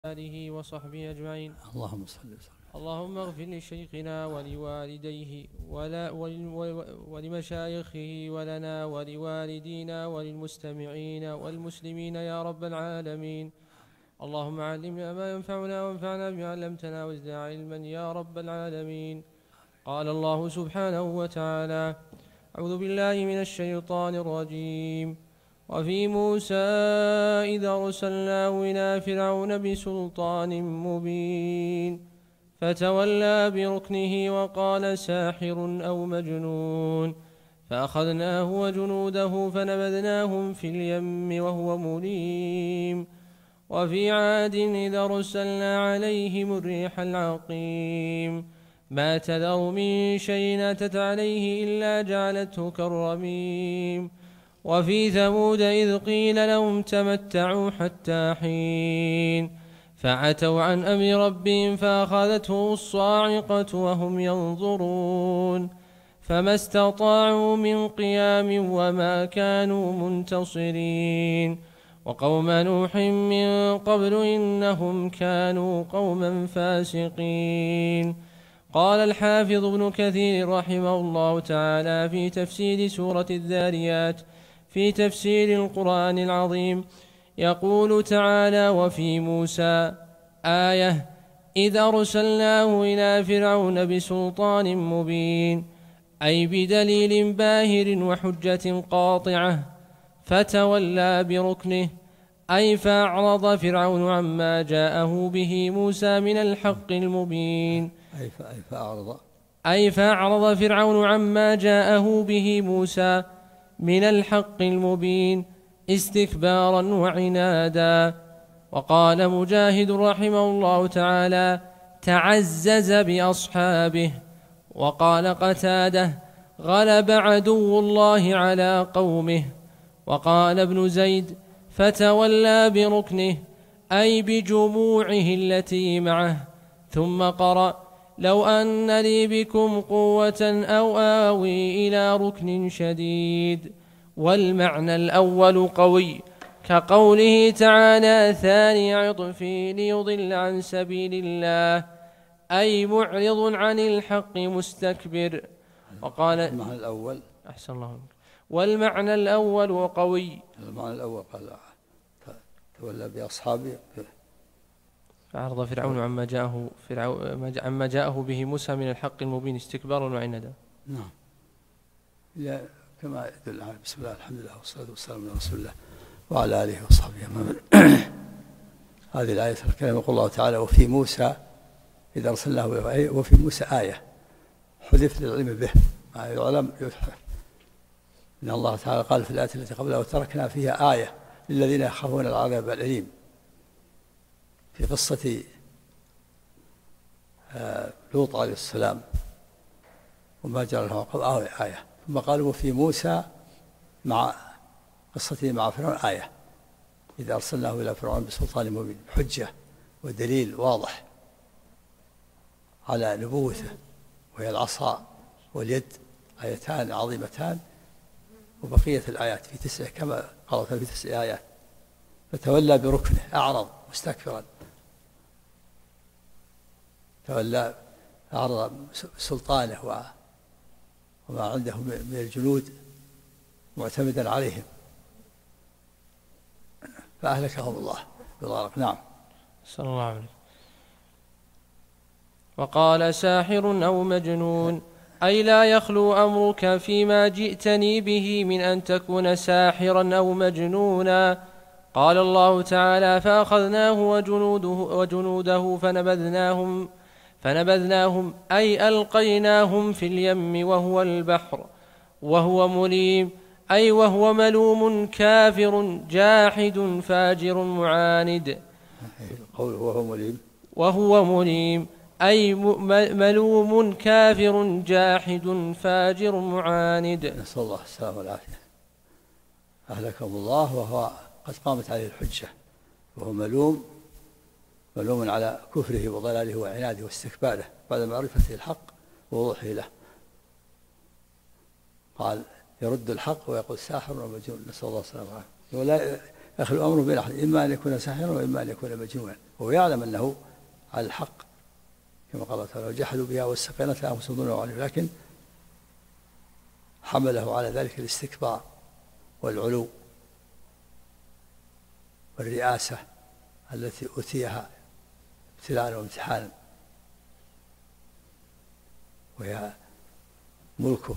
آله وصحبه أجمعين. اللهم صل وسلم. اللهم اغفر لشيخنا ولوالديه ولمشايخه ولنا ولوالدينا وللمستمعين والمسلمين يا رب العالمين. اللهم علمنا ما ينفعنا وانفعنا بما علمتنا وزدنا علما يا رب العالمين. قال الله سبحانه وتعالى: أعوذ بالله من الشيطان الرجيم. وفي موسى إذا أرسلناه إلى فرعون بسلطان مبين فتولى بركنه وقال ساحر أو مجنون فأخذناه وجنوده فنبذناهم في اليم وهو مليم. وفي عاد إذا أرسلنا عليهم الريح العقيم ما تذر من شيء أتت عليه إلا جعلته كالرميم. وفي ثمود إذ قيل لهم تمتعوا حتى حين فعتوا عن أمر ربهم فأخذتهم الصاعقة وهم ينظرون فما استطاعوا من قيام وما كانوا منتصرين. وقوم نوح من قبل إنهم كانوا قوما فاسقين. قال الحافظ ابن كثير رحمه الله تعالى في تفسير سورة الذاريات في تفسير القرآن العظيم يقول تعالى: وفي موسى آية إذ أرسلناه إلى فرعون بسلطان مبين، أي بدليل باهر وحجة قاطعة، فتولى بركنه، أي فأعرض فرعون عما جاءه به موسى من الحق المبين. أي فأعرض فرعون عما جاءه به موسى من الحق المبين استكبارا وعنادا. وقال مجاهد رحمه الله تعالى: تعزز بأصحابه. وقال قتادة: غلب عدو الله على قومه. وقال ابن زيد: فتولى بركنه، أي بجموعه التي معه. ثم قرأ: لو أن لي بكم قوة أو آوي إلى ركن شديد. والمعنى الأول قوي، كقوله تعالى: ثاني عطف ليضل عن سبيل الله، أي معرض عن الحق مستكبر. وقال المعنى الأول أحسن الله. والمعنى الأول قوي. المعنى الأول قال تولى بأصحابه فأعرض فرعون عما جاءه به موسى من الحق المبين استكبارا وعندا. نعم، كما يدل على بسم الله الحمد لله والصلاة والسلام على رسول الله وعلى آله وصحبه أجمعين. هذه الآية الكريمة يقول الله تعالى: وفي موسى إذا أرسلناه، وفي موسى آية حذف للعلم به، ما يعلم يتحف. إن الله تعالى قال في الآية التي قبلها: وتركنا فيها آية للذين يخافون العذاب الأليم، في قصة لوط عليه السلام وما جرى له آية. ثم قالوا: وفي موسى مع قصته مع فرعون آية إذا أرسلناه إلى فرعون بسلطان مبين، حجة ودليل واضح على نبوته، وهي العصا واليد، آيتان عظيمتان. وبقية الآيات في 9 كما قالوا في 9 آيات. فتولى بركنه، أعرض مستكبرا، تولى أعرض سلطانه وما عنده من الجنود معتمدا عليهم فأهلكهم الله بالغرق. نعم. صلى الله عليه وسلم. وقال ساحر أو مجنون، أي لا يخلو أمرك فيما جئتني به من أن تكون ساحرا أو مجنونا. قال الله تعالى: فأخذناه وجنوده فنبذناهم أي ألقيناهم في اليم وهو البحر وهو مليم، أي وهو ملوم كافر جاحد فاجر معاند. وهو مليم أي ملوم كافر جاحد فاجر معاند. نسأل الله السلامة والعافية. أهلكم الله وهو قد قامت عليه الحجة، وهو ملوم على كفره وضلاله وعناده واستكباره بعد معرفته الحق ووضوحه له. قال: يرد الحق ويقول ساحر ومجنون، نسأل الله السلامة والعافية. يخلو أمره بين أحد، إما أن يكون ساحرا وإما أن يكون مجنونا، وهو يعلم أنه على الحق كما قال تعالى وجحدوا بها واستيقنتها أنفسهم ظلما وعلوا، لكن حمله على ذلك الاستكبار والعلو والرئاسة التي أوتيها ابتلاء وامتحانا، وهي ملكه،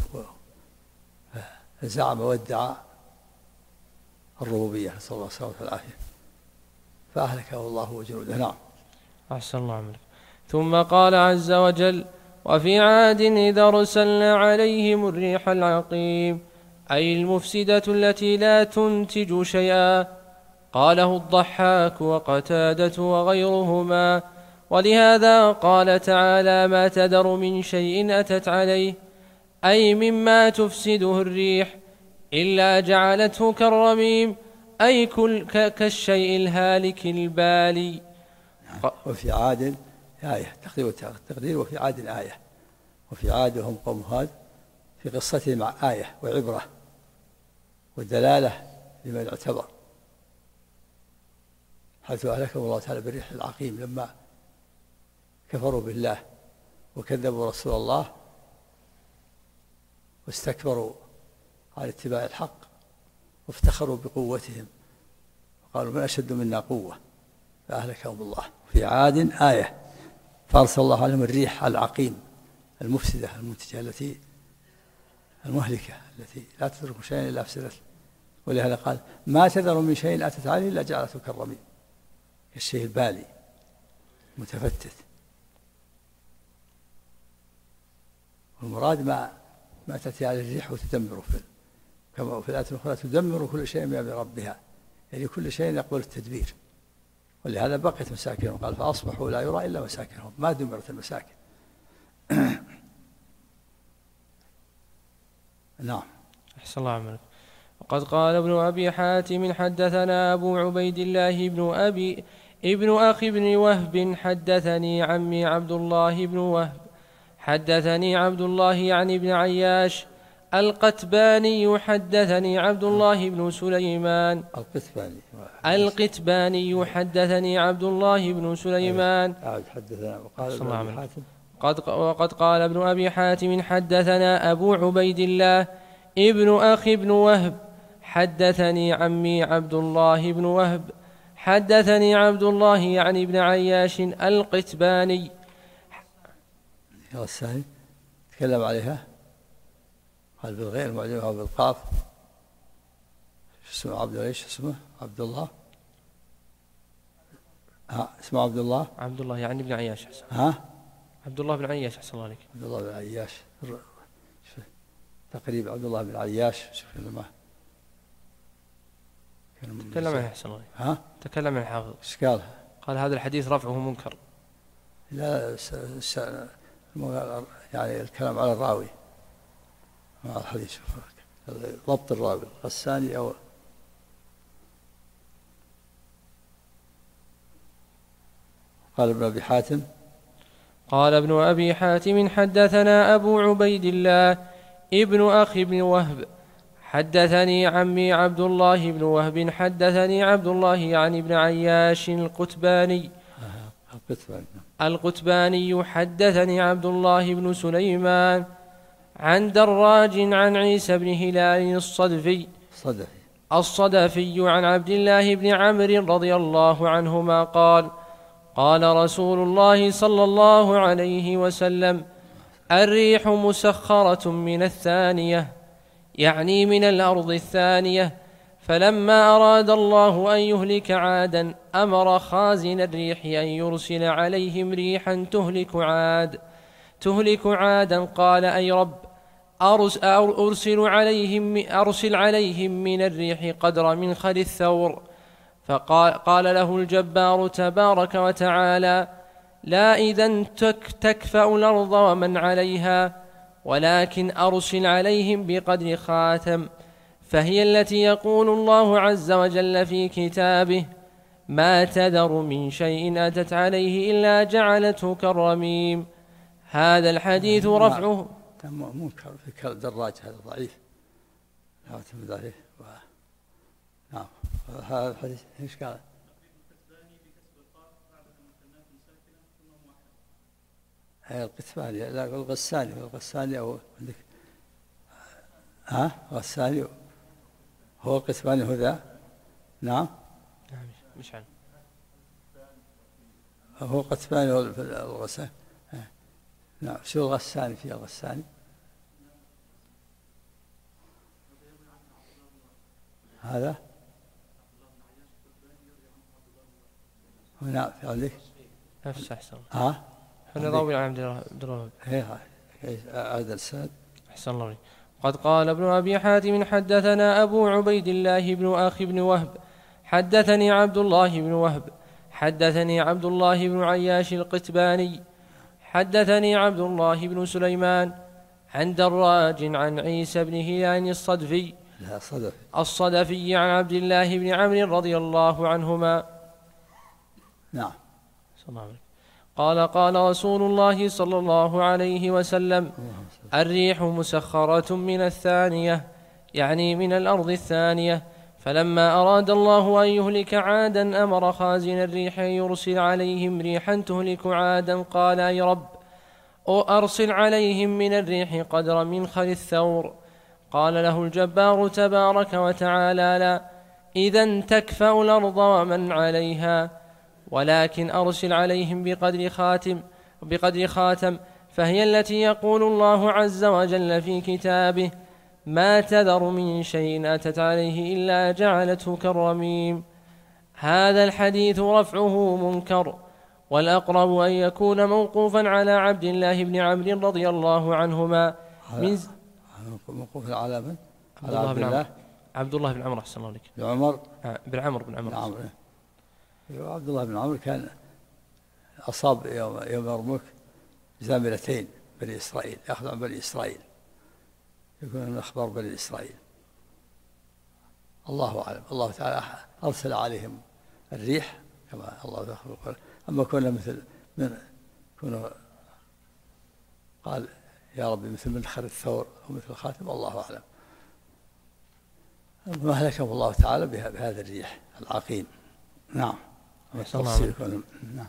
زعم وادعى الربوبية، نسأل الله السلامة والعافية، فأهلكه الله وجنوده. نعم. أحسن الله عملك. ثم قال عز وجل: وفي عاد إذا أرسلنا عليهم الريح العقيم، أي المفسدة التي لا تنتج شيئا. قاله الضحاك وقتادة وغيرهما. ولهذا قال تعالى: ما تذر من شيء أتت عليه، أي مما تفسده الريح إلا جعلته كالرميم، أي كالشيء الهالك البالي. وفي عاد آية، تقدير وفي عاد آية، وفي عاد وهم قوم هاد، في قصتهم آية وعبرة ودلالة لمن اعتبر، حيث أهلكهم الله تعالى بالريح العقيم لما كفروا بالله وكذبوا رسول الله واستكبروا عن اتباع الحق وافتخروا بقوتهم وقالوا من أشد منا قوة، فأهلكهم الله. في عاد آية، فأرسل الله عليهم الريح العقيم المفسدة المنتجة التي المهلكة التي لا تترك شيئا إلا أفسدته، ولهذا قال: ما تذر من شيء أتت عليه إلا جعلته كالرميم، الشيء البالي متفتت. والمراد ما تأتي عليه الريح وتدمر كما في الآية الأخرى تدمر كل شيء بأمر ربها، يعني كل شيء يقبل التدبير. ولهذا بقيت مساكنهم، قال: فأصبحوا لا يرى إلا مساكنهم، ما دمرت المساكن. نعم. أحسن الله عملك. وقد قال ابن أبي حاتم: حدثنا أبو عبيد الله ابن أخي بن وهب حدثني عمي عبد الله بن وهب حدثني عبد الله يعني بن عياش القتباني حدثني عبد الله بن سليمان القتباني حدثني عبد الله بن سليمان وقد قال ابن أبي حاتم: حدثنا أبو عبيد الله ابن أخي بن وهب حدثني عمي عبد الله بن وهب حدثني عبد الله يعني بن عياش القتباني. الثاني تكلم عليها، قال بالغير معجمها بالقاف. اسمه عبد الله، ايش اسمه؟ عبد الله، اسمه عبد الله يعني بن عياش. عبد الله بن عياش. أحسن الله عليك. عبد الله بن عياش تقريبا، عبد الله بن عياش. شوف لما تكلم عنه. أحسن الله عليك. تكلم عن الحافظ. ايش قال؟ قال هذا الحديث رفعه منكر. لا يعني الكلام على الراوي مع الحديث، ضبط الراوي الثاني. أو قال ابن أبي حاتم: قال ابن أبي حاتم: حدثنا أبو عبيد الله ابن أخي بن وهب حدثني عمي عبد الله بن وهب حدثني عبد الله يعني بن عياش القتباني حدثني عبد الله بن سليمان عن دراج عن عيسى بن هلال الصدفي عن عبد الله بن عمرو رضي الله عنهما قال: قال رسول الله صلى الله عليه وسلم: الريح مسخرة من الثانية، يعني من الأرض الثانية. فلما أراد الله أن يهلك عادا أمر خازن الريح أن يرسل عليهم ريحا تهلك عادا. قال: أي رب، أرسل عليهم من الريح قدر منخل الثور. فقال له الجبار تبارك وتعالى: لا إذن تكفأ الأرض ومن عليها، ولكن أرسل عليهم بقدر خاتم، فهي التي يقول الله عز وجل في كتابه: ما تذر من شيء أتت عليه إلا جعلته كالرميم. هذا الحديث رفعه منكر في دراج، هذا ضعيف لا اعتمد عليه. نعم. هذا الحديث ايش قال؟ القتفاني، لا الغساني أو عندك غساني هو القتفاني هو ذا. نعم مش عنه، هو القتفاني هو الغساني. نعم شو الغساني؟ فيه الغساني هذا هنا في عندك نفس أحسن. هنا راوي عن عبد الوهاب. هذا السند. أحسن الله عليك. قد قال ابن أبي حاتم حدثنا أبو عبيد الله بن أخي بن وهب حدثني عبد الله بن وهب حدثني عبد الله بن عياش القتباني حدثني عبد الله بن سليمان عن دراج عن عيسى بن هلال الصدفي عن عبد الله بن عمرو رضي الله عنهما. نعم. قال قال رسول الله صلى الله عليه وسلم: الريح مسخرة من الثانية، يعني من الأرض الثانية. فلما أراد الله أن يهلك عادا أمر خازن الريح يرسل عليهم ريحا تهلك عادا. قال: أي رب، أرسل عليهم من الريح قدر منخل الثور. قال له الجبار تبارك وتعالى: لا، إذن تكفأ الأرض ومن عليها، ولكن أرسل عليهم بقدر خاتم، فهي التي يقول الله عز وجل في كتابه: ما تذر من شيء أتت عليه إلا جعلته كالرميم. هذا الحديث رفعه منكر، والأقرب أن يكون موقوفا على عبد الله بن عمرو رضي الله عنهما. موقوفا على من؟ عبد الله بن عمرو. أحسن الله عليك. بن عمرو. عبد الله بن عمرو كان أصاب يوم يرموك زاملتين بني إسرائيل، يأخذ عن بني إسرائيل، يكون من أخبار بني إسرائيل. الله أعلم. الله تعالى أرسل عليهم الريح كما الله يقول. أما كنا مثل كنا قال يا ربي مثل منخر الثور أو مثل الخاتم، الله أعلم. ما أهلكهم الله تعالى بهذا الريح العقيم. نعم. نعم.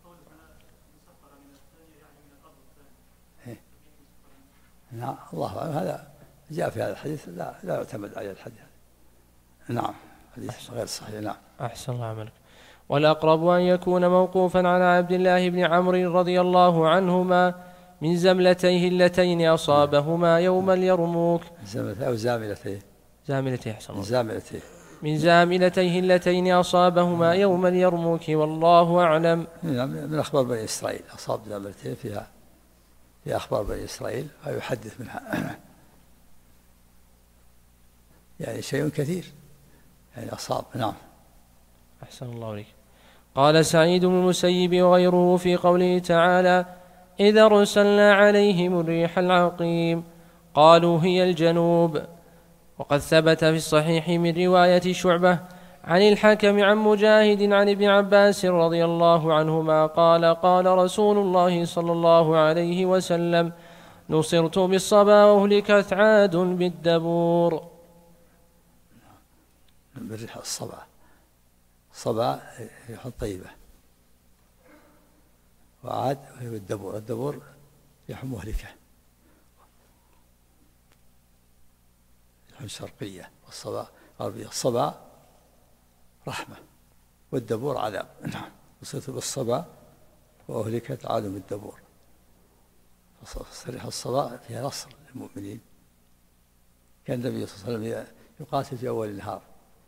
نعم الله أعلم. هذا جاء في هذا الحديث، لا يعتمد على الحديث. نعم حديث غير صحيح. نعم. أحسن الله عملك. والأقرب أن يكون موقوفا على عبد الله بن عمرو رضي الله عنهما من زملتيه اللتين أصابهما يوم اليرموك. زملتيه أو زاملتيه؟ زاملتيه. أحسن الله. زاملتيه. من زاملتيه اللتين أصابهما يوم اليرموك، والله أعلم. من أخبار بني إسرائيل، أصاب زاملتيه في أخبار بني إسرائيل ويحدث منها يعني شيء كثير يعني أصاب. نعم. أحسن الله عليك. قال سعيد بن المسيب وغيره في قوله تعالى: إذا أرسلنا عليهم الريح العقيم، قالوا هي الجنوب. وقد ثبت في الصحيح من رواية شعبة عن الحكم عن مجاهد عن ابن عباس رضي الله عنهما قال: قال رسول الله صلى الله عليه وسلم: نصرت بالصبا وأهلكت عاد بالدبور. بالريح الصبا ريح طيبة، وعاد وهي بالدبور. الدبور ريح مهلكة، ريح شرقية، والصبا غربية. الصبا رحمة والدبور عذاب. نعم. نصرت بالصبا وأهلكت عاد بالدبور. ريح الصبا فيها نصر للمؤمنين. كان النبي صلى الله عليه وسلم يقاتل في أول النهار،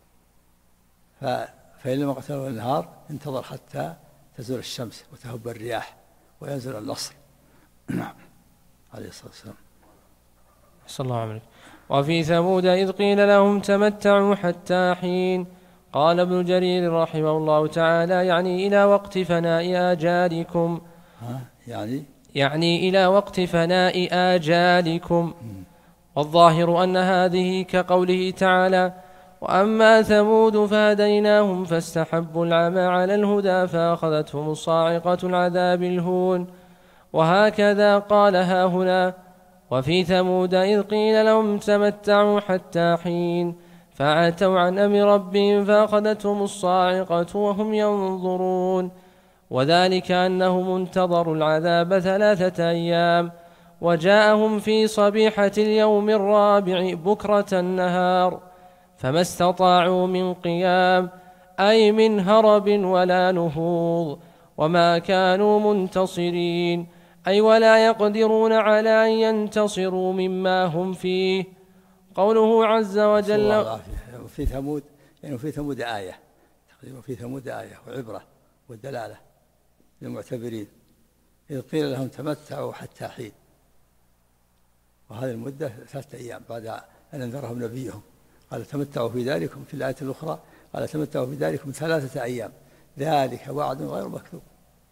فإن لم يقتل أول النهار انتظر حتى تزول الشمس وتهب الرياح وينزل النصر. نعم. عليه الصلاة والسلام. صلى الله عليه وسلم. وفي ثمود إذ قيل لهم تمتعوا حتى حين. قال ابن جرير رحمه الله تعالى: يعني إلى وقت فناء آجالكم. يعني إلى وقت فناء آجالكم. والظاهر أن هذه كقوله تعالى: وأما ثمود فهديناهم فاستحبوا العمى على الهدى فأخذتهم الصاعقة العذاب الهون. وهكذا قال هاهنا: وفي ثمود إذ قيل لهم تمتعوا حتى حين فعتوا عن أمر ربهم فأخذتهم الصاعقة وهم ينظرون. وذلك أنهم انتظروا العذاب 3 أيام، وجاءهم في صبيحة اليوم الرابع بكرة النهار، فما استطاعوا من قيام، أي من هرب ولا نهوض، وما كانوا منتصرين، أي ولا يقدرون على أن ينتصروا مما هم فيه. قوله عز وجل في ثمود، يعني في ثمود آية، تقريبا في ثمود آية وعبرة والدلالة للمعتبرين، إذ قيل لهم تمتعوا حتى حين، وهذه المدة 3 أيام بعد أن أنذرهم نبيهم، قال تمتعوا في ذلكم. في الآية الأخرى قال تمتعوا في ذلكم 3 أيام، ذلك وعد غير مكذوب.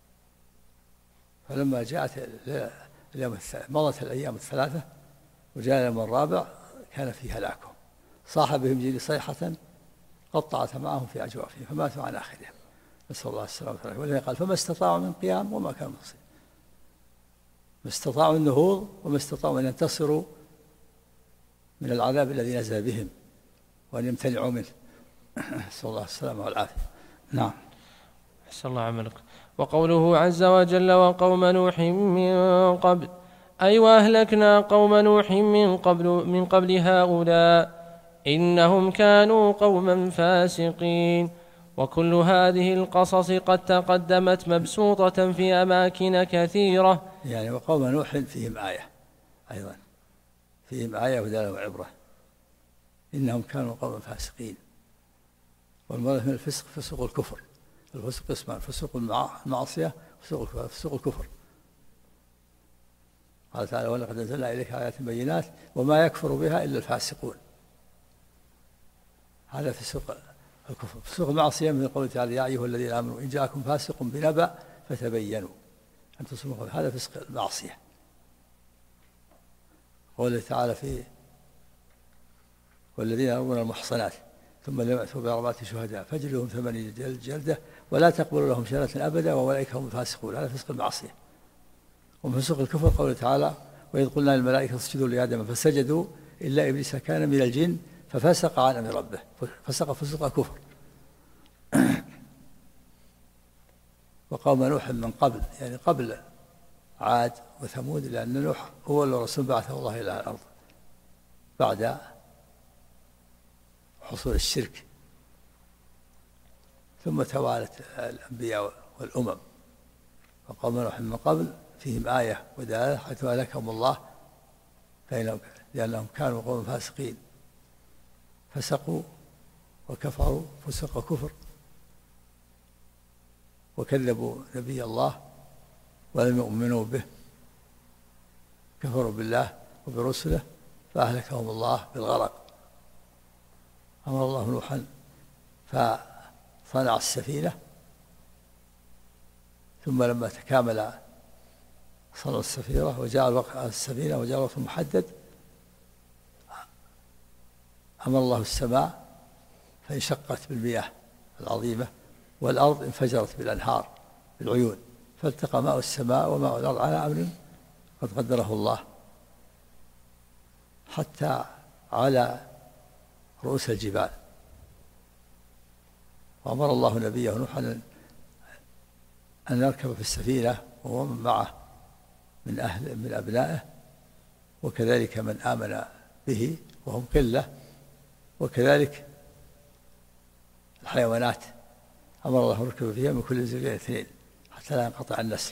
فلما جاءت مضت الأيام 3 وجاء اليوم الرابع كان في هلاكهم، صاح بهم جيل صيحة قطعت معهم في أجوافهم فماتوا عن آخرهم، نسأل الله السلامة والعافية. ولذلك قال فما استطاعوا من قيام وما كانوا منتصرين، ما استطاعوا النهوض وما استطاعوا أن ينتصروا من العذاب الذي نزل بهم وأن يمتنعوا منه، نسأل الله السلامة والعافية. نعم. أحسن الله عملك. وقوله عز وجل وقوم نوح من قبل، أي وأهلكنا قوم نوح من قبل هؤلاء إنهم كانوا قوما فاسقين. وكل هذه القصص قد تقدمت مبسوطة في أماكن كثيرة. يعني وقوم نوح فيهم آية أيضا، فيهم آية ودلالة وعبرة، إنهم كانوا قوما فاسقين. والمراد من الفسق فسوق الكفر، الفسق قسمان، فسوق المعصية فسوق الكفر. قال تعالى ولقد أنزلنا إليك آيات بينات وما يكفر بها إلا الفاسقون. هذا فسوق الكفر. فسوق المعصية من قوله تعالى يا أيها الذين آمنوا إن جاءكم فاسق بنبأ فتبينوا أن تصيبوا، هذا فسق المعصية. قوله تعالى في والذين يرمون المحصنات ثم لم يأتوا بأربعة شهداء فاجلدوهم 80 جلدة ولا تقبلوا لهم شهادة أبدا وأولئك هم الفاسقون. هذا فسق المعصية. ومن فسوق الكفر قوله تعالى وإذ قلنا للملائكة اسجدوا لآدم فسجدوا إلا إبليس كان من الجن ففسق عن أمر ربه، فسق فسوق كفر. وقوم نوح من قبل، يعني قبل عاد وثمود، لأن نوح هو الرسول بعثه الله إلى الأرض بعد حصول الشرك، ثم توالت الأنبياء والأمم. وقوم نوح من قبل فيهم آية ودلالة حيث أهلكهم الله لأنهم كانوا قوم فاسقين، فسقوا وكفروا فسق كفر، وكذبوا نبي الله ولم يؤمنوا به، كفروا بالله وبرسله فأهلكهم الله بالغرق. أمر الله نوحا فصنع السفينة، ثم لما تكامل صنع السفينة وجاء الوقت المحدد أمر الله السماء فانشقت بالمياه العظيمة، والأرض انفجرت بالأنهار بالعيون، فالتقى ماء السماء وماء الأرض على أمر قد قدره الله حتى على رؤوس الجبال. وأمر الله نبيه نوحا أن يركب في السفينة وهو من معه من أبنائه، وكذلك من آمن به وهم قلة، وكذلك الحيوانات أمر الله يركب فيها من كل زوجين 2 حتى لا ينقطع النسل.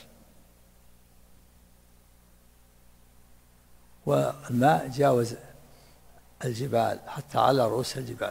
والماء جاوز الجبال حتى على رؤوس الجبال.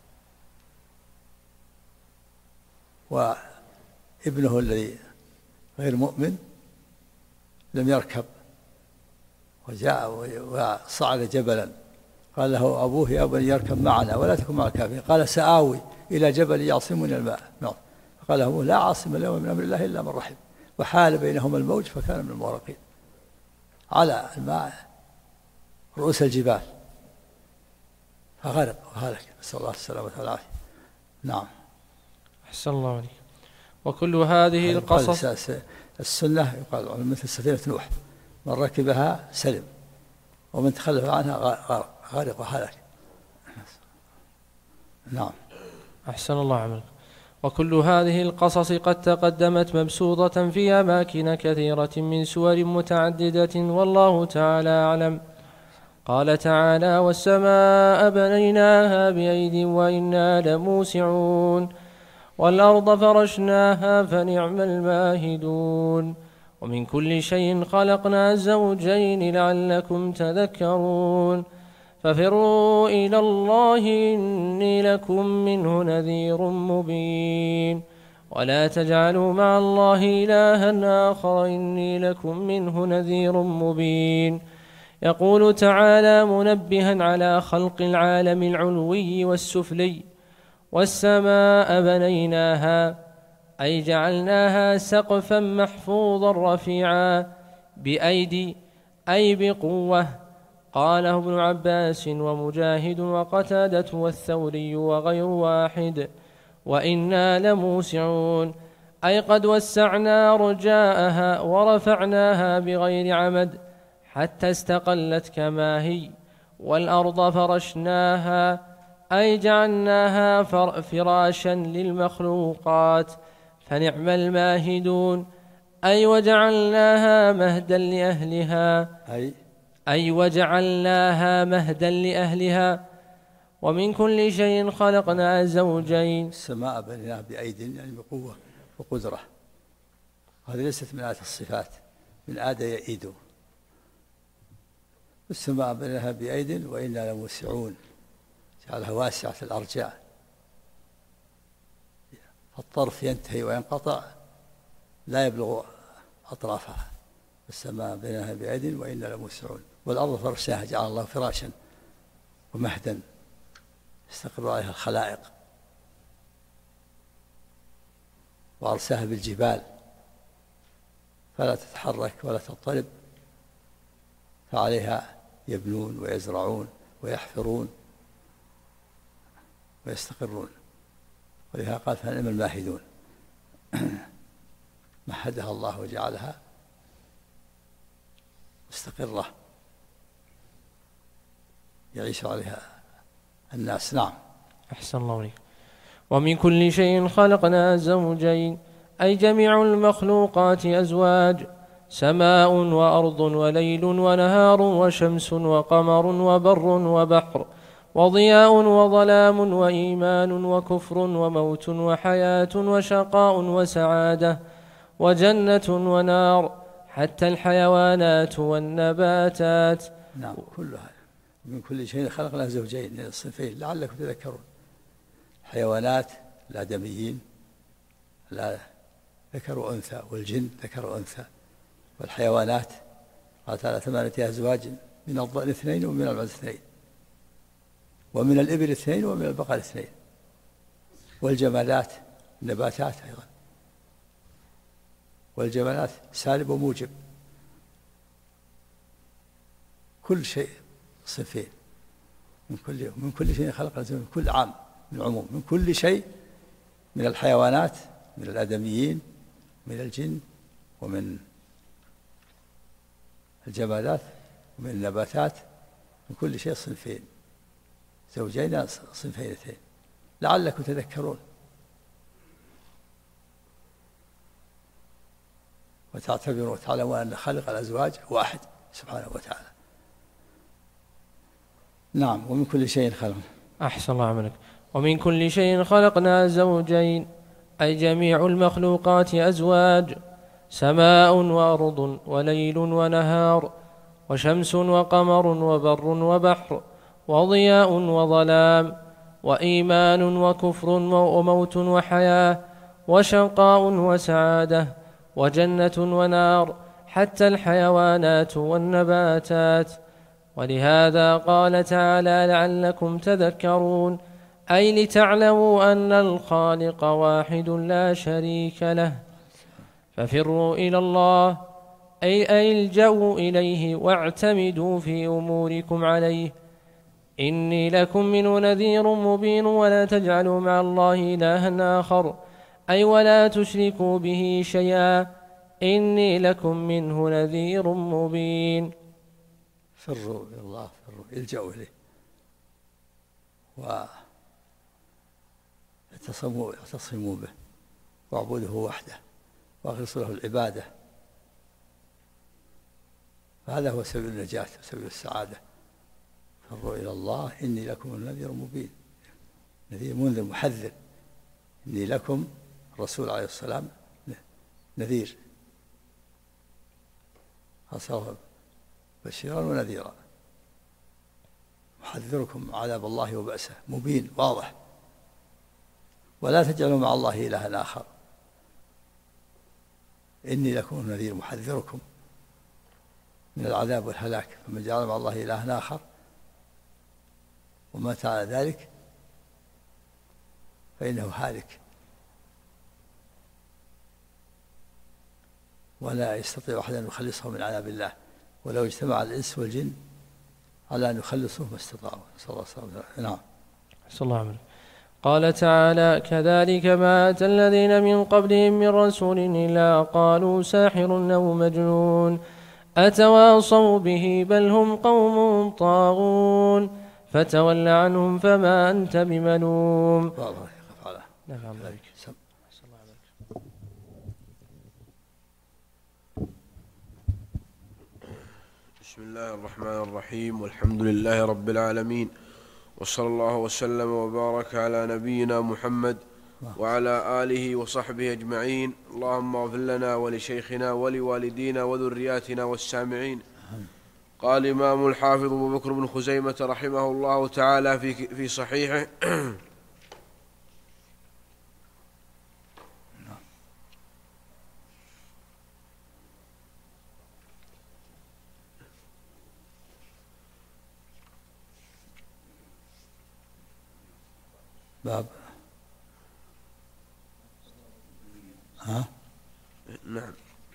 وابنه الذي غير مؤمن لم يركب، وجاء وصعد جبلا، قال له أبوه يا بني يركب معنا ولا تكن مع الكافرين، قال سآوي إلى جبل يعصمني الماء. فقال أبوه لا عاصم اليوم من أمر الله إلا من رحم، وحال بينهما الموج فكان من المغرقين. على الماء رؤوس الجبال فغرق وهلك، نسأل الله السلامة والعافية. نعم. أحسن الله عليك. وكل هذه القصص السنة يقال مثل سفينة نوح، من ركبها سلم ومن تخلف عنها غرق وهلك. نعم. أحسن الله عملك. وكل هذه القصص قد تقدمت مبسوطة في أماكن كثيرة من سور متعددة، والله تعالى أعلم. قال تعالى: والسماء بنيناها بأيد وإنا لموسعون، والأرض فرشناها فنعم الماهدون، ومن كل شيء خلقنا زوجين لعلكم تذكرون، ففروا إلى الله إني لكم منه نذير مبين، ولا تجعلوا مع الله إلها آخر إني لكم منه نذير مبين. يقول تعالى منبها على خلق العالم العلوي والسفلي: والسماء بنيناها، أي جعلناها سقفا محفوظا رفيعا، بأيدي أي بقوة. قاله ابن عباس ومجاهد وقتادة والثوري وغير واحد. وإنا لموسعون، أي قد وسعنا رجاءها ورفعناها بغير عمد حتى استقلت كما هي. والأرض فرشناها، أي جعلناها فراشا للمخلوقات، فنعم الماهدون، أي وجعلناها مهدا لأهلها، أي وجعلناها مهدا لأهلها. ومن كل شيء خلقنا زوجين. السماء بنيناها بأيد، يعني بقوة وقدرة. هذه ليست من آيات الصفات، من آد يئيد. السماء بنيناها بأيد وإنا لموسعون، جعلها واسعة الأرجاء، الطرف ينتهي وينقطع لا يبلغ أطرافها. السماء بنيناها بأيد وإنا لموسعون. والأرض فرشناها، جعل الله فراشا ومهدا يستقر عليها الخلائق، وأرساها بالجبال فلا تتحرك ولا تضطرب، فعليها يبنون ويزرعون ويحفرون ويستقرون. ولهذا قال: فنعم الماهدون. مهدها الله وجعلها مستقرة يعيش عليها الناس. نعم. أحسن الله عليك. ومن كل شيء خلقنا زوجين، أي جميع المخلوقات أزواج: سماء وأرض وليل ونهار وشمس وقمر وبر وبحر وضياء وظلام وإيمان وكفر وموت وحياة وشقاء وسعادة وجنة ونار، حتى الحيوانات والنباتات. نعم. كلها. من كل شيء خلقنا زوجين، الصنفين، لعلكم تذكرون. الحيوانات الآدميين لا ذكر وأنثى، والجن ذكر وأنثى. والحيوانات قال تعالى: 8 أزواج، من الضأن 2 ومن المعز 2 ومن الإبل 2 ومن البقر 2. والجمادات النباتات أيضا، والجمادات سالب وموجب. كل شيء صنفين. من كل شيء خلقنا زوجين، كل عام من عموم، من كل شيء، من الحيوانات، من الآدميين، من الجن، ومن الجمادات، ومن النباتات. من كل شيء صنفين، زوجين صنفين 2، لعلكم تذكرون وتعتبرون وتعلمون أن خلق الأزواج واحد سبحانه وتعالى. نعم. ومن كل شيء خلقنا. أحسن الله عملك. ومن كل شيء خلقنا زوجين، أي جميع المخلوقات أزواج: سماء وأرض وليل ونهار وشمس وقمر وبر وبحر وضياء وظلام وإيمان وكفر وموت وحياة وشقاء وسعادة وجنة ونار، حتى الحيوانات والنباتات. ولهذا قال تعالى: لعلكم تذكرون، أي لتعلموا أن الخالق واحد لا شريك له. ففروا إلى الله، أي الجأوا إليه واعتمدوا في أموركم عليه. إني لكم منه نذير مبين، ولا تجعلوا مع الله إلها آخر، أي ولا تشركوا به شيئا، إني لكم منه نذير مبين. فروا إلى الله، فروا، الجأوا إليه اعتصموا به واعبدوه وحده واخلصوا له العبادة، فهذا هو سبيل النجاة وسبيل السعادة. فروا إلى الله إني لكم نذير مبين، نذير منذر محذر. إني لكم الرسول عليه السلام نذير، أرسله بشيرا ونذيرا، محذركم عذاب الله وبأسه، مبين واضح. ولا تجعلوا مع الله إلها آخر، إني لكم نذير محذركم من العذاب والهلاك. فمن جعل مع الله إلها آخر ومات على ذلك فإنه هالك، ولا يستطيع أحد أن يخلصه من عذاب الله، ولو اجتمع الإنس والجن على أن يخلصوه ما استطاعوا. صلى الله عليه وسلم. نعم. صلى الله عليه وسلم. قال تعالى: كذلك ما أتى الذين من قبلهم من رسول إلا قالوا ساحر أو مجنون أتواصوا به بل هم قوم طاغون فتول عنهم فما أنت بملوم. نعم. بسم الله الرحمن الرحيم، والحمد لله رب العالمين، وصلى الله وسلم وبارك على نبينا محمد وعلى آله وصحبه أجمعين. اللهم اغفر لنا ولشيخنا ولوالدينا وذرياتنا والسامعين. قال الإمام الحافظ أبو بكر بن خزيمة رحمه الله تعالى في صحيحه: باب نعم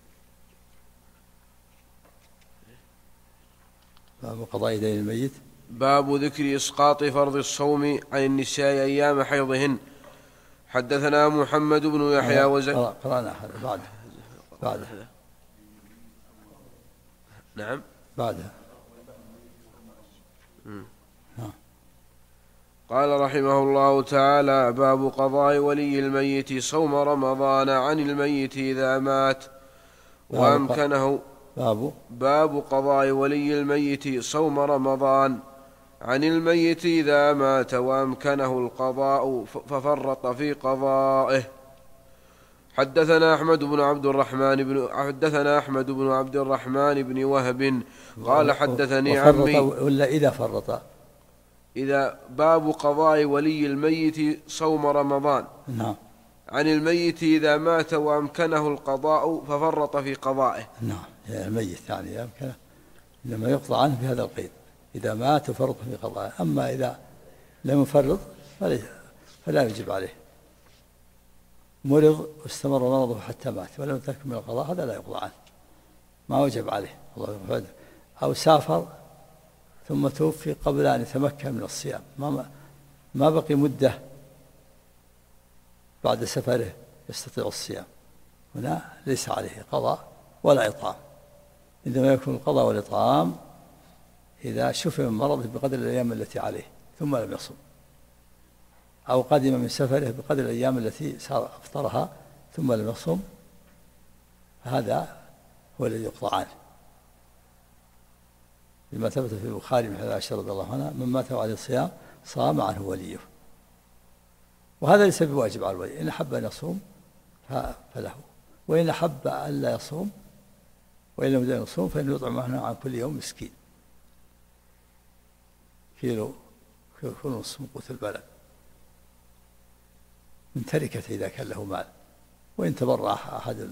باب قضاء دين الميت. باب ذكر إسقاط فرض الصوم عن النساء أيام حيضهن. حدثنا محمد بن يحيى قرأنا بعد نعم بعدها. قال رحمه الله تعالى: باب قضاء ولي الميت صوم رمضان عن الميت إذا مات وأمكنه. باب قضاء ولي الميت صوم رمضان عن الميت إذا مات وأمكنه القضاء ففرط في قضائه. حدثنا أحمد بن عبد الرحمن بن وهب قال حدثني عمي. ولا إذا فرط. إذا باب قضاء ولي الميت صوم رمضان. نعم. عن الميت إذا مات وأمكنه القضاء ففرط في قضائه. نعم. الميت يعني يمكنه، إنما يقضى عنه بهذا القيد: إذا مات فرط في قضائه. أما إذا لم يفرط فلا يجب عليه. مرض واستمر مرضه حتى مات ولم تكمل القضاء، هذا لا يقضى عنه، ما وجب عليه. الله يغفر. أو سافر ثم توفي قبل أن يتمكن من الصيام، ما بقي مدة بعد سفره يستطيع الصيام، هنا ليس عليه قضاء ولا إطعام. إنما يكون القضاء والإطعام إذا شفي من مرضه بقدر الأيام التي عليه ثم لم يصم، أو قدم من سفره بقدر الأيام التي أفطرها ثم لم يصم، هذا هو الذي يقضى عنه، لما ثبت في البخاري من حديث عائشة رضي الله عنها: من مات وعليه الصيام صام عنه وليه. وهذا ليس بواجب على الولي، إن أحب أن يصوم فله، وإن أحب أن لا يصوم وإن لم يدع يصوم فإنه يطعم عن كل يوم مسكين، كيلو ونصف من قوت البلد من تركته إذا كان له مال، وإن تبرع أحد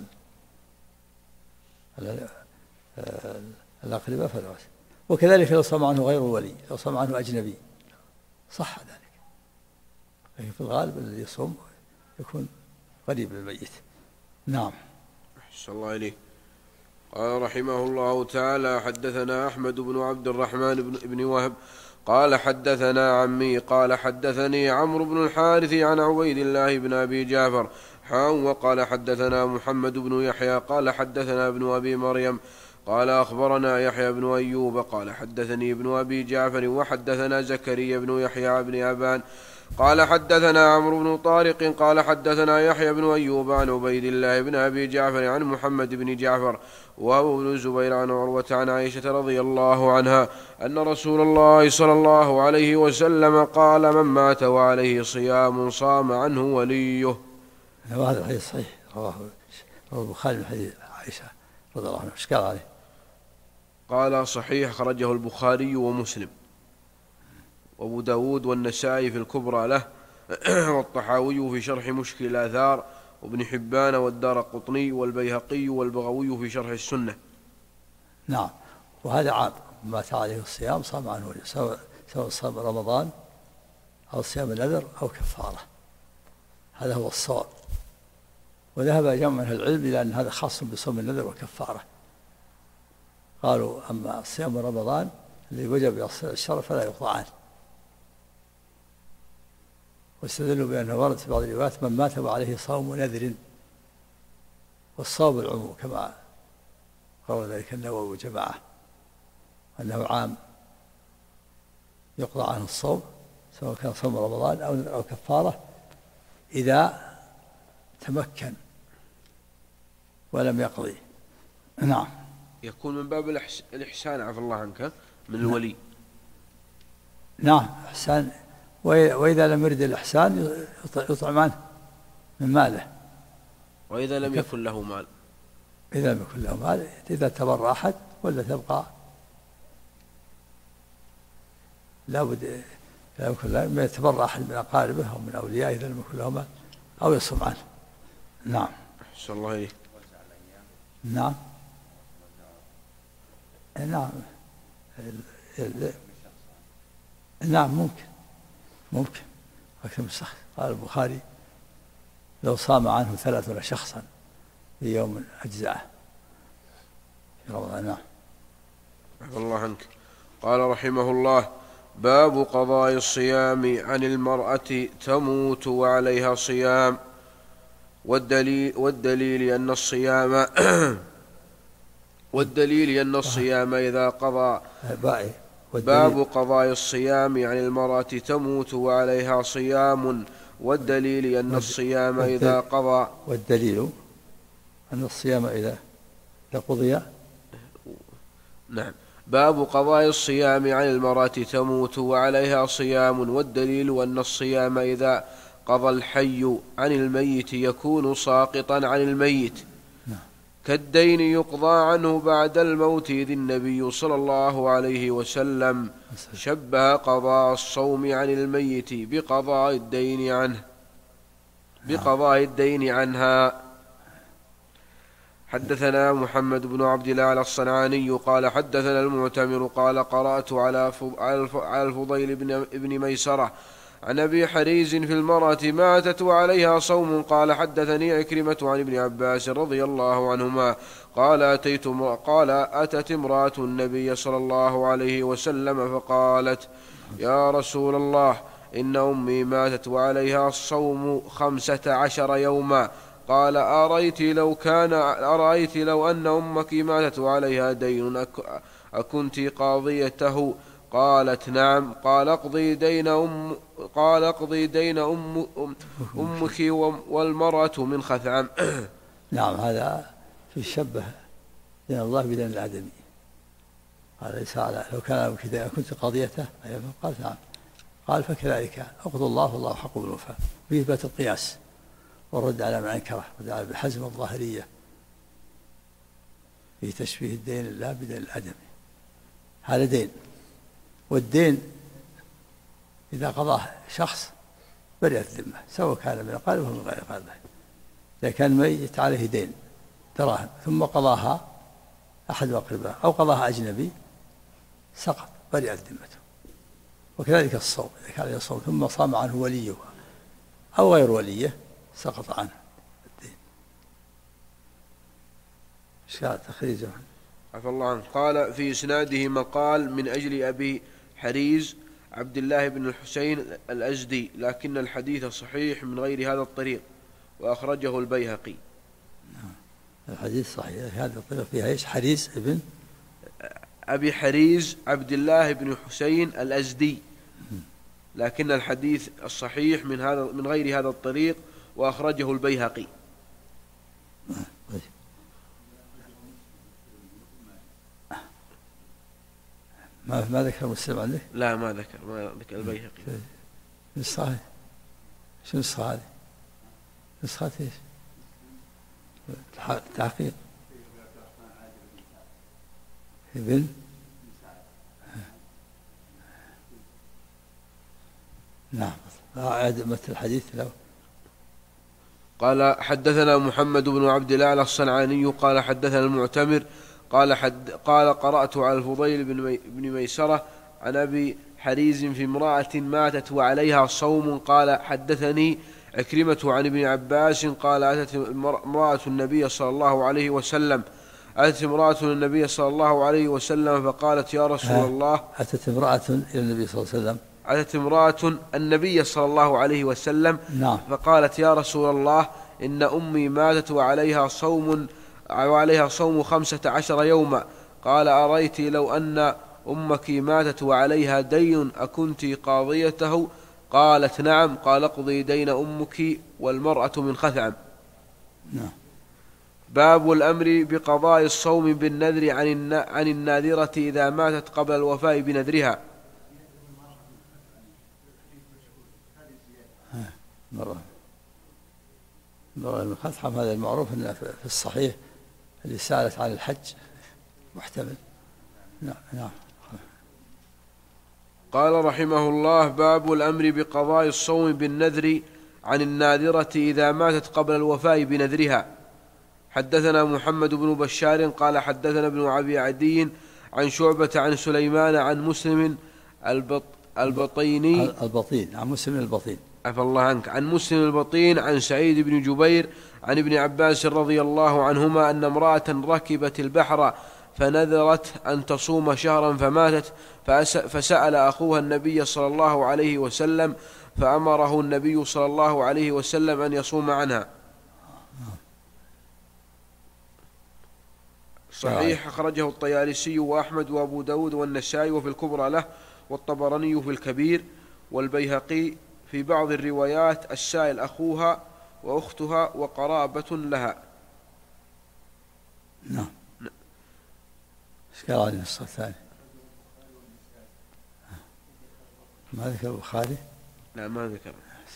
الأقرباء فلا بأس. وكذلك لو صام عنه غير ولي، لو صام عنه أجنبي صح ذلك، لكن في الغالب الذي يصوم يكون قريب للميت. نعم. أحسن الله إليك. قال رحمه الله تعالى: حدثنا أحمد بن عبد الرحمن بن وهب قال حدثنا عمي قال حدثني عمرو بن الحارث عن عبيد الله بن أبي جعفر وقال حدثنا محمد بن يحيى قال حدثنا ابن أبي مريم قال أخبرنا يحيى بن أيوب قال حدثني ابن أبي جعفر وحدثنا زكريا بن يحيى بن أبان قال حدثنا عمرو بن طارق قال حدثنا يحيى بن أيوب عن عبيد الله بن أبي جعفر عن محمد بن جعفر وأبو بن الزبير عن عروة عن عائشة رضي الله عنها أن رسول الله صلى الله عليه وسلم قال: من مات وعليه صيام صام عنه وليه. هذا الحديث صحيح، رواه البخاري من حديث عائشة رضي الله عنها. ايش قال عليه؟ قال: صحيح، خرجه البخاري ومسلم وأبو داود والنسائي في الكبرى له والطحاوي في شرح مشكل الآثار وابن حبان والدارقطني والبيهقي والبغوي في شرح السنة. نعم، وهذا عام، مات عليه الصيام صام عنه وليه، سواء صام رمضان أو صيام النذر أو كفارة، هذا هو الصواب. وذهب جمع من العلم إلى أن هذا خاص بصوم النذر وكفارة، قالوا أما صيام رمضان اللي وجب الشرع فلا يقضى عنه، واستدلوا بأنه ورد في بعض الروايات: من مات وعليه صوم نذر، والصوم العموم كما قال ذلك النووي وجماعة، أنه عام يقضى عنه الصوم سواء كان صوم رمضان أو كفارة إذا تمكن ولم يقضي. نعم، يكون من باب الإحسان عفى الله عنك من الولي. نعم، إحسان، وإذا لم يرد الإحسان يطعم عنه من ماله، وإذا لم يكن له مال، إذا لم يكن له مال، إذا تبرع أحد ولا تبقى لابد لا يكون له، يتبرع أحد من أقاربه أو من أوليائه إذا لم يكن له مال، أو يصوم عنه. نعم. أحسن الله إليك. نعم. نعم. نعم، ممكن أكثر من شخص. قال البخاري: لو صام عنه 30 شخصا في يوم أجزاءه في رمضان. نعم. عفى الله عنك. قال رحمه الله: باب قضاء الصيام عن المرأة تموت وعليها صيام، والدليل أن الصيام إذا قضى. باب قضاء الصيام عن المرأة تموت وعليها صيام، والدليل أن الصيام إذا قضى. والدليل أن الصيام إذا قضي. نعم. باب قضاء الصيام عن المرأة تموت وعليها صيام، والدليل أن الصيام إذا قضى الحي عن الميت يكون ساقطا عن الميت، كالدين يقضى عنه بعد الموت، إذ النبي صلى الله عليه وسلم شبه قضاء الصوم عن الميت بقضاء الدين عنها. حدثنا محمد بن عبد الله الصنعاني قال حدثنا المعتمر قال قرأت على الفضيل بن ميسرة عن أبي حريز في المرأة ماتت وعليها صوم. قال حدثني عكرمة عن ابن عباس رضي الله عنهما قال أتت امرأة النبي صلى الله عليه وسلم فقالت: يا رسول الله، إن أمي ماتت وعليها الصوم 15 يوما. قال: أرأيت لو أن أمك ماتت وعليها دين أكنت قاضيته؟ قالت: نعم. قال: اقضي دين أمك والمرأة من خثعم. نعم، هذا في الشبه دين الله بدين الآدمي. قال: ليس على لو كان أبوك دين كنت قاضيته؟ قالت: نعم. قال: فكذلك أقضى الله والله حق بالوفاء، في إثبات القياس والرد على من أنكره، والرد على ابن حزم الظاهرية في تشبيه الدين الله بدين الآدمي. هذا دين، والدين إذا قضاه شخص برئت الذمة، سواء كان من أقاربه أو من غير أقاربه. إذا كان ميت عليه دين دراهم ثم قضاها أحد أقربائه أو قضاها أجنبي سقط، برئت ذمته. وكذلك الصوم، إذا كان يصوم ثم صام عنه وليه أو غير وليه سقط عنه الدين. شاء تخريجه. عفى الله عنه. قال: في إسناده مقال من أجل أبي حريز عبد الله بن الحسين الأزدي، لكن الحديث صحيح من غير هذا الطريق، وأخرجه البيهقي. الحديث صحيح، هذا الطريق فيها إيش؟ حريز ابن أبي حريز عبد الله بن حسين الأزدي. لكن الحديث الصحيح من غير هذا الطريق، وأخرجه البيهقي. ما ذكر مسلم عندك؟ لا ما ذكر البيهقي. نسخة شو نسخة هذه؟ نسخة ايش؟ التحقيق ابن نعم. أعد مثل الحديث لو قال حدثنا محمد بن عبد الأعلى الصنعاني قال حدثنا المعتمر قال قرأت على الفضيل بن ميسرة عن أبي حريز في امرأة ماتت وعليها صوم. قال حدثني عكرمة عن ابن عباس قال أتت امرأة النبي صلى الله عليه وسلم فقالت يا رسول الله. أتت امرأة إلى النبي صلى الله عليه وسلم. أتت امرأة النبي صلى الله عليه وسلم. نعم. فقالت يا رسول الله إن أمي ماتت وعليها صوم 15 يوما. قال أريت لو أن أمك ماتت وعليها دين أكنت قاضيته؟ قالت نعم. قال اقضي دين أمك والمرأة من خثعم. نعم. باب الأمر بقضاء الصوم بالنذر عن الناذرة إذا ماتت قبل الوفاء بنذرها. مرة من خثعم هذا المعروف أنه في الصحيح اللي سألت عن الحج محتمل. نعم. قال رحمه الله باب الأمر بقضاء الصوم بالنذر عن الناذرة إذا ماتت قبل الوفاء بنذرها. حدثنا محمد بن بشار قال حدثنا ابن أبي عدي عن شعبة عن سليمان عن مسلم البطيني عن مسلم البطين عفى الله عنك عن مسلم البطين عن سعيد بن جبير عن ابن عباس رضي الله عنهما أن امرأة ركبت البحر فنذرت أن تصوم شهرا فماتت، فسأل أخوها النبي صلى الله عليه وسلم فأمره النبي صلى الله عليه وسلم أن يصوم عنها. صحيح. أخرجه الطيالسي وأحمد وأبو داود والنسائي وفي الكبرى له، والطبراني في الكبير، والبيهقي في بعض الروايات السائل أخوها وأختها وقرابة لها. نعم. ايش قال عن النص الثاني؟ ما ذكر البخاري؟ لا ما ذكر.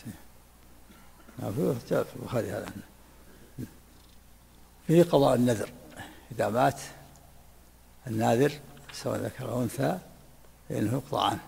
في البخاري هذا فيه قضاء النذر إذا مات الناذر سواء ذكر أو أنثى فإنه يقضى عنه،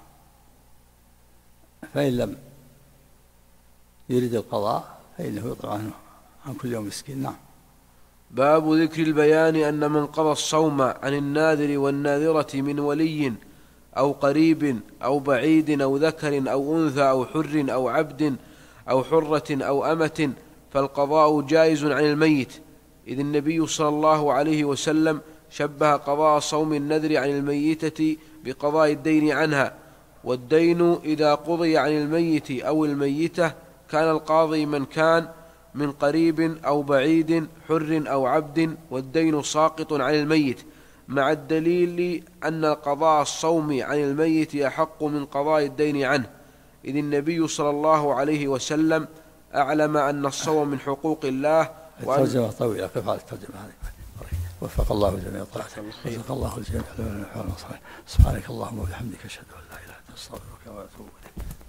فإن لم يريد القضاء فإنه يقضى عنه عن كل يوم مسكين. نعم. باب ذكر البيان أن من قضى الصوم عن الناذر والناذرة من ولي أو قريب أو بعيد أو ذكر أو أنثى أو حر أو عبد أو حرة أو أمة فالقضاء جائز عن الميت، إذ النبي صلى الله عليه وسلم شبه قضاء صوم النذر عن الميتة بقضاء الدين عنها، والدين إذا قضي عن الميت أو الميتة كان القاضي من كان من قريب أو بعيد حر أو عبد، والدين ساقط عن الميت، مع الدليل أن قضاء الصوم عن الميت أحق من قضاء الدين عنه، إذ النبي صلى الله عليه وسلم أعلم أن الصوم من حقوق الله. الترجمة طويلة، قف على الترجمة هذه. وفق الله جميع طاعته، وفق الله الجميع. سبحانك اللهم وبحمدك أشهد أن لا إله إلا أنت أستغفرك وأتوب إليك.